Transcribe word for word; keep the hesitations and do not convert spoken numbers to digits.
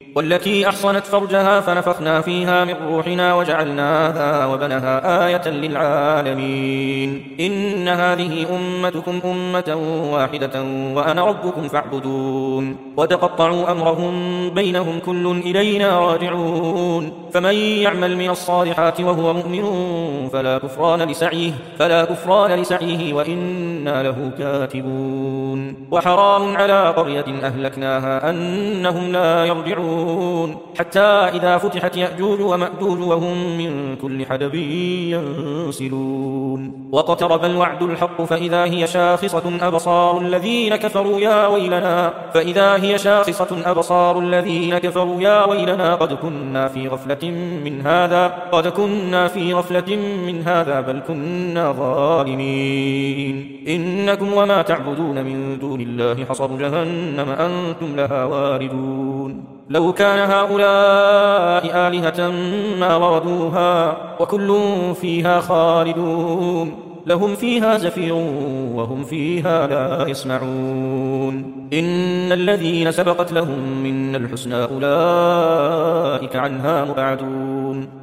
والتي أحصنت فرجها فنفخنا فيها من روحنا وجعلناها وبنها آية للعالمين إن هذه أمتكم أمة واحدة وأنا ربكم فاعبدون وتقطعوا أمرهم بينهم كل إلينا راجعون فمن يعمل من الصالحات وهو مؤمن فلا كفران لسعيه فلا كفران لسعيه وإنا له كاتبون وحرام على قرية أهلكناها أنهم لا يرجعون حتى إذا فتحت يأجوج ومأجوج وهم من كل حدب ينسلون واقترب الوعد الحق فإذا هي شاخصة أبصار الذين كفروا يا ويلنا فإذا هي شاخصة أبصار الذين كفروا يا ويلنا قد كنا في غفلة من هذا قد كنا في غفلة من هذا بل كنا ظالمين إنكم وما تعبدون من دون الله حصب جهنم أنتم لها واردون لو كان هؤلاء آلهة ما وردوها وكل فيها خالدون لهم فيها زفير وهم فيها لا يسمعون إن الذين سبقت لهم من الحسنى أولئك عنها مبعدون